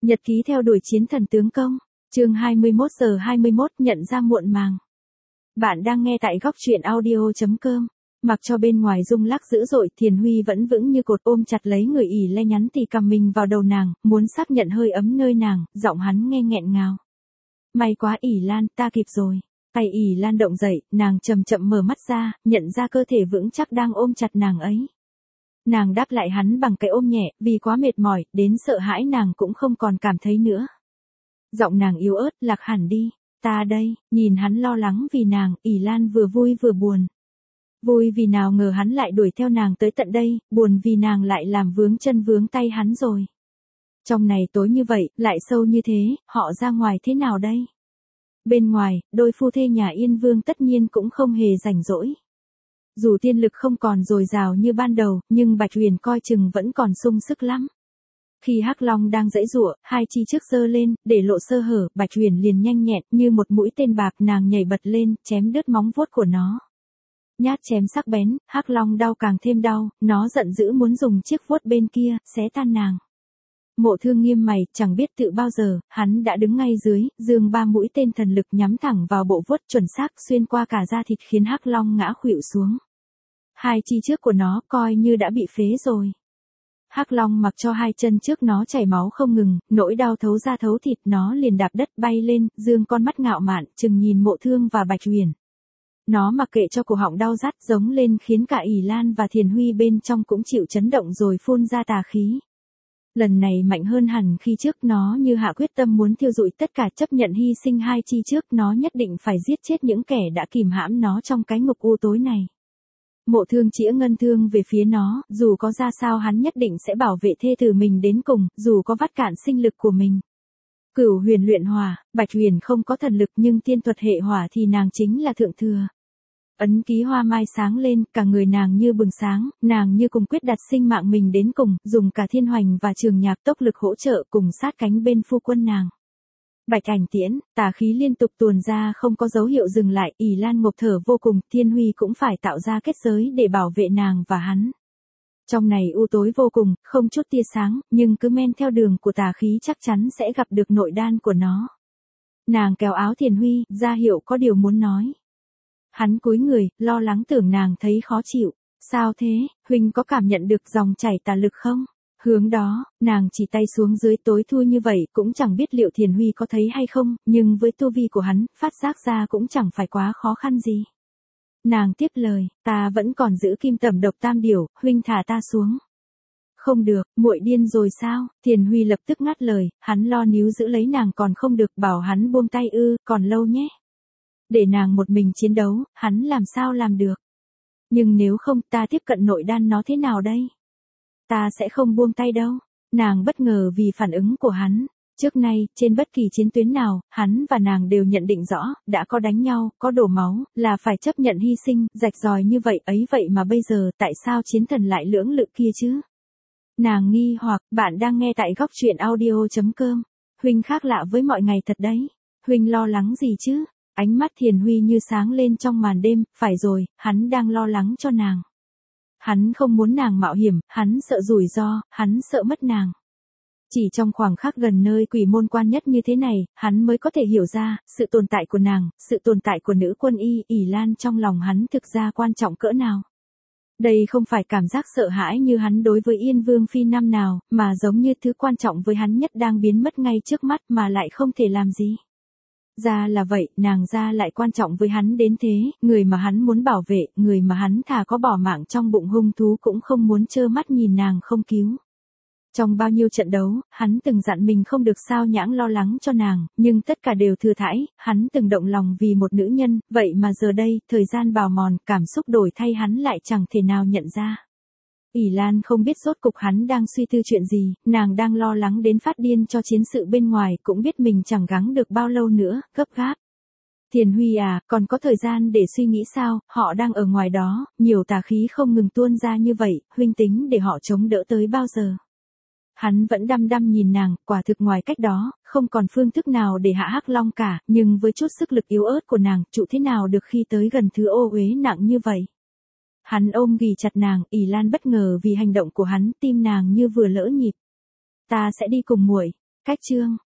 Nhật ký theo đuổi chiến thần tướng công, chương 21:21 nhận ra muộn màng. Bạn đang nghe tại góc truyện audio.com. Mặc cho bên ngoài rung lắc dữ dội, Thiền Huy vẫn vững như cột ôm chặt lấy người ỉ le nhắn thì cầm mình vào đầu nàng, muốn xác nhận hơi ấm nơi nàng, giọng hắn nghe nghẹn ngào. May quá ỉ Lan, ta kịp rồi. Tay ỉ Lan động dậy, nàng chậm chậm mở mắt ra, nhận ra cơ thể vững chắc đang ôm chặt nàng ấy. Nàng đáp lại hắn bằng cái ôm nhẹ, vì quá mệt mỏi, đến sợ hãi nàng cũng không còn cảm thấy nữa. Giọng nàng yếu ớt, lạc hẳn đi, ta đây, nhìn hắn lo lắng vì nàng, ỉ Lan vừa vui vừa buồn. Vui vì nào ngờ hắn lại đuổi theo nàng tới tận đây, buồn vì nàng lại làm vướng chân vướng tay hắn rồi. Trong này tối như vậy, lại sâu như thế, họ ra ngoài thế nào đây? Bên ngoài, đôi phu thê nhà Yên Vương tất nhiên cũng không hề rảnh rỗi. Dù tiên lực không còn dồi dào như ban đầu, nhưng Bạch Huyền coi chừng vẫn còn sung sức lắm. Khi Hắc Long đang giãy giụa, hai chi trước giơ lên, để lộ sơ hở, Bạch Huyền liền nhanh nhẹn như một mũi tên bạc, nàng nhảy bật lên, chém đứt móng vuốt của nó. Nhát chém sắc bén, Hắc Long đau càng thêm đau, nó giận dữ muốn dùng chiếc vuốt bên kia, xé tan nàng. Mộ Thương nghiêm mày, chẳng biết tự bao giờ, hắn đã đứng ngay dưới, giương ba mũi tên thần lực nhắm thẳng vào bộ vuốt chuẩn xác xuyên qua cả da thịt khiến Hắc Long ngã khuỵu xuống. Hai chi trước của nó coi như đã bị phế rồi. Hắc Long mặc cho hai chân trước nó chảy máu không ngừng, nỗi đau thấu da thấu thịt, nó liền đạp đất bay lên, dương con mắt ngạo mạn, chừng nhìn Mộ Thương và Bạch Huyền. Nó mặc kệ cho cổ họng đau rát giống lên khiến cả ỉ Lan và Thiền Huy bên trong cũng chịu chấn động rồi phun ra tà khí. Lần này mạnh hơn hẳn khi trước, nó như hạ quyết tâm muốn thiêu rụi tất cả, chấp nhận hy sinh hai chi trước, nó nhất định phải giết chết những kẻ đã kìm hãm nó trong cái ngục u tối này. Mộ Thương chĩa ngân thương về phía nó, dù có ra sao hắn nhất định sẽ bảo vệ thê tử mình đến cùng, dù có vắt cạn sinh lực của mình. Cửu huyền luyện hỏa, Bạch Huyền không có thần lực nhưng tiên thuật hệ hỏa thì nàng chính là thượng thừa. Ấn ký hoa mai sáng lên, cả người nàng như bừng sáng, nàng như cùng quyết đặt sinh mạng mình đến cùng, dùng cả thiên hoành và trường nhạc tốc lực hỗ trợ cùng sát cánh bên phu quân nàng. Bạch ảnh tiễn, tà khí liên tục tuôn ra không có dấu hiệu dừng lại, ỉ Lan ngộp thở vô cùng, Thiên Huy cũng phải tạo ra kết giới để bảo vệ nàng và hắn. Trong này u tối vô cùng, không chút tia sáng, nhưng cứ men theo đường của tà khí chắc chắn sẽ gặp được nội đan của nó. Nàng kéo áo Thiền Huy, ra hiệu có điều muốn nói. Hắn cúi người, lo lắng tưởng nàng thấy khó chịu. Sao thế, huynh có cảm nhận được dòng chảy tà lực không? Hướng đó, nàng chỉ tay xuống dưới, tối thui như vậy cũng chẳng biết liệu Thiền Huy có thấy hay không, nhưng với tu vi của hắn, phát giác ra cũng chẳng phải quá khó khăn gì. Nàng tiếp lời, ta vẫn còn giữ kim tẩm độc tam điểu, huynh thả ta xuống. Không được, muội điên rồi sao? Thiền Huy lập tức ngắt lời, hắn lo níu giữ lấy nàng còn không được, bảo hắn buông tay còn lâu nhé. Để nàng một mình chiến đấu, hắn làm sao làm được. Nhưng nếu không, ta tiếp cận nội đan nó thế nào đây? Ta sẽ không buông tay đâu. Nàng bất ngờ vì phản ứng của hắn. Trước nay, trên bất kỳ chiến tuyến nào, hắn và nàng đều nhận định rõ, đã có đánh nhau, có đổ máu, là phải chấp nhận hy sinh, rạch ròi như vậy ấy, vậy mà bây giờ, tại sao chiến thần lại lưỡng lự kia chứ? Nàng nghi hoặc, bạn đang nghe tại góc truyện audio.com. Huynh khác lạ với mọi ngày thật đấy. Huynh lo lắng gì chứ? Ánh mắt Thiền Huy như sáng lên trong màn đêm, phải rồi, hắn đang lo lắng cho nàng. Hắn không muốn nàng mạo hiểm, hắn sợ rủi ro, hắn sợ mất nàng. Chỉ trong khoảng khắc gần nơi quỷ môn quan nhất như thế này, hắn mới có thể hiểu ra, sự tồn tại của nàng, sự tồn tại của nữ quân ỉ Lan trong lòng hắn thực ra quan trọng cỡ nào. Đây không phải cảm giác sợ hãi như hắn đối với Yên Vương Phi năm nào, mà giống như thứ quan trọng với hắn nhất đang biến mất ngay trước mắt mà lại không thể làm gì. Ra là vậy, nàng ra lại quan trọng với hắn đến thế, người mà hắn muốn bảo vệ, người mà hắn thà có bỏ mạng trong bụng hung thú cũng không muốn trơ mắt nhìn nàng không cứu. Trong bao nhiêu trận đấu, hắn từng dặn mình không được sao nhãng lo lắng cho nàng, nhưng tất cả đều thừa thãi, hắn từng động lòng vì một nữ nhân, vậy mà giờ đây, thời gian bào mòn, cảm xúc đổi thay hắn lại chẳng thể nào nhận ra. ỉ Lan không biết rốt cục hắn đang suy tư chuyện gì, nàng đang lo lắng đến phát điên cho chiến sự bên ngoài, cũng biết mình chẳng gắng được bao lâu nữa, gấp gáp. Thiền Huy à, còn có thời gian để suy nghĩ sao, họ đang ở ngoài đó, nhiều tà khí không ngừng tuôn ra như vậy, huynh tính để họ chống đỡ tới bao giờ? Hắn vẫn đăm đăm nhìn nàng, quả thực ngoài cách đó, không còn phương thức nào để hạ Hắc Long cả, nhưng với chút sức lực yếu ớt của nàng, trụ thế nào được khi tới gần thứ ô uế nặng như vậy. Hắn ôm ghì chặt nàng, ỉ Lan bất ngờ vì hành động của hắn, tim nàng như vừa lỡ nhịp. Ta sẽ đi cùng muội. Cách chương